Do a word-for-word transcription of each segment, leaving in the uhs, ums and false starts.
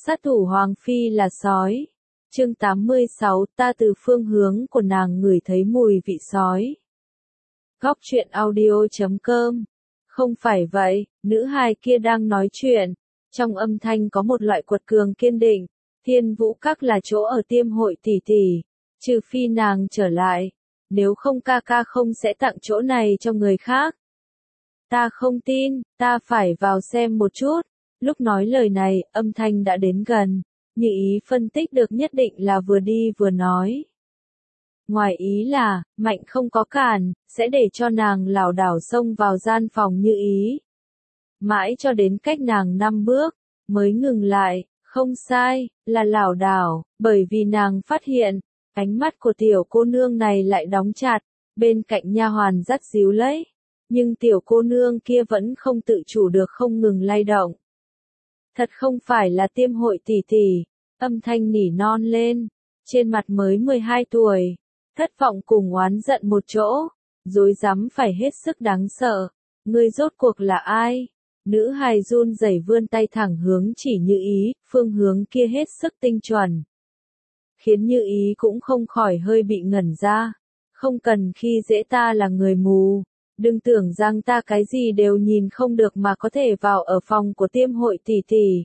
Sát thủ Hoàng Phi là sói. Chương tám mươi sáu, ta từ phương hướng của nàng ngửi thấy mùi vị sói. Góc truyện audio chấm com. Không phải vậy, nữ hài kia đang nói chuyện. Trong âm thanh có một loại quật cường kiên định. Thiên Vũ Các là chỗ ở Tiêm Hội tỷ tỷ. Trừ phi nàng trở lại. Nếu không ca ca không sẽ tặng chỗ này cho người khác. Ta không tin, ta phải vào xem một chút. Lúc nói lời này, âm thanh đã đến gần. Như ý phân tích được nhất định là vừa đi vừa nói. Ngoài ý là, Mạnh không có cản, sẽ để cho nàng lảo đảo xông vào gian phòng Như ý. Mãi cho đến cách nàng năm bước, mới ngừng lại, không sai, là lảo đảo, bởi vì nàng phát hiện, ánh mắt của tiểu cô nương này lại đóng chặt, bên cạnh nha hoàn dắt díu lấy. Nhưng tiểu cô nương kia vẫn không tự chủ được không ngừng lay động. Thật không phải là Tiêm Hội tỷ tỷ, âm thanh nỉ non lên, trên mặt mới mười hai tuổi, thất vọng cùng oán giận một chỗ, dối rắm phải hết sức đáng sợ, ngươi rốt cuộc là ai? Nữ hài run rẩy vươn tay thẳng hướng chỉ Như ý, phương hướng kia hết sức tinh chuẩn. Khiến Như ý cũng không khỏi hơi bị ngẩn ra, không cần khi dễ ta là người mù. Đừng tưởng rằng ta cái gì đều nhìn không được mà có thể vào ở phòng của Tiêm Hội tỷ tỷ.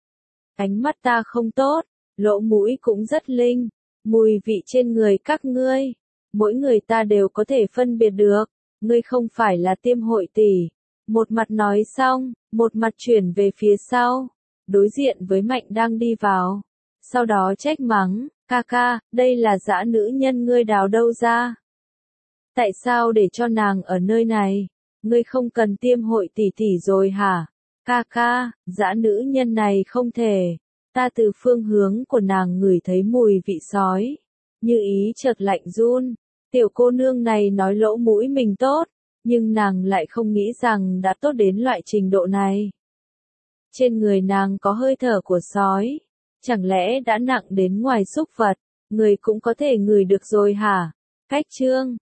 Ánh mắt ta không tốt, lỗ mũi cũng rất linh, mùi vị trên người các ngươi, mỗi người ta đều có thể phân biệt được, ngươi không phải là Tiêm Hội tỷ. Một mặt nói xong, một mặt chuyển về phía sau, đối diện với Mạnh đang đi vào. Sau đó trách mắng, ca ca, đây là dã nữ nhân ngươi đào đâu ra? Tại sao để cho nàng ở nơi này? Ngươi không cần Tiêm Hội tỷ tỷ rồi hả? Ca ca, dã nữ nhân này không thể. Ta từ phương hướng của nàng ngửi thấy mùi vị sói. Như ý chợt lạnh run. Tiểu cô nương này nói lỗ mũi mình tốt, nhưng nàng lại không nghĩ rằng đã tốt đến loại trình độ này. Trên người nàng có hơi thở của sói. Chẳng lẽ đã nặng đến ngoài xúc vật, người cũng có thể ngửi được rồi hả? Cách chương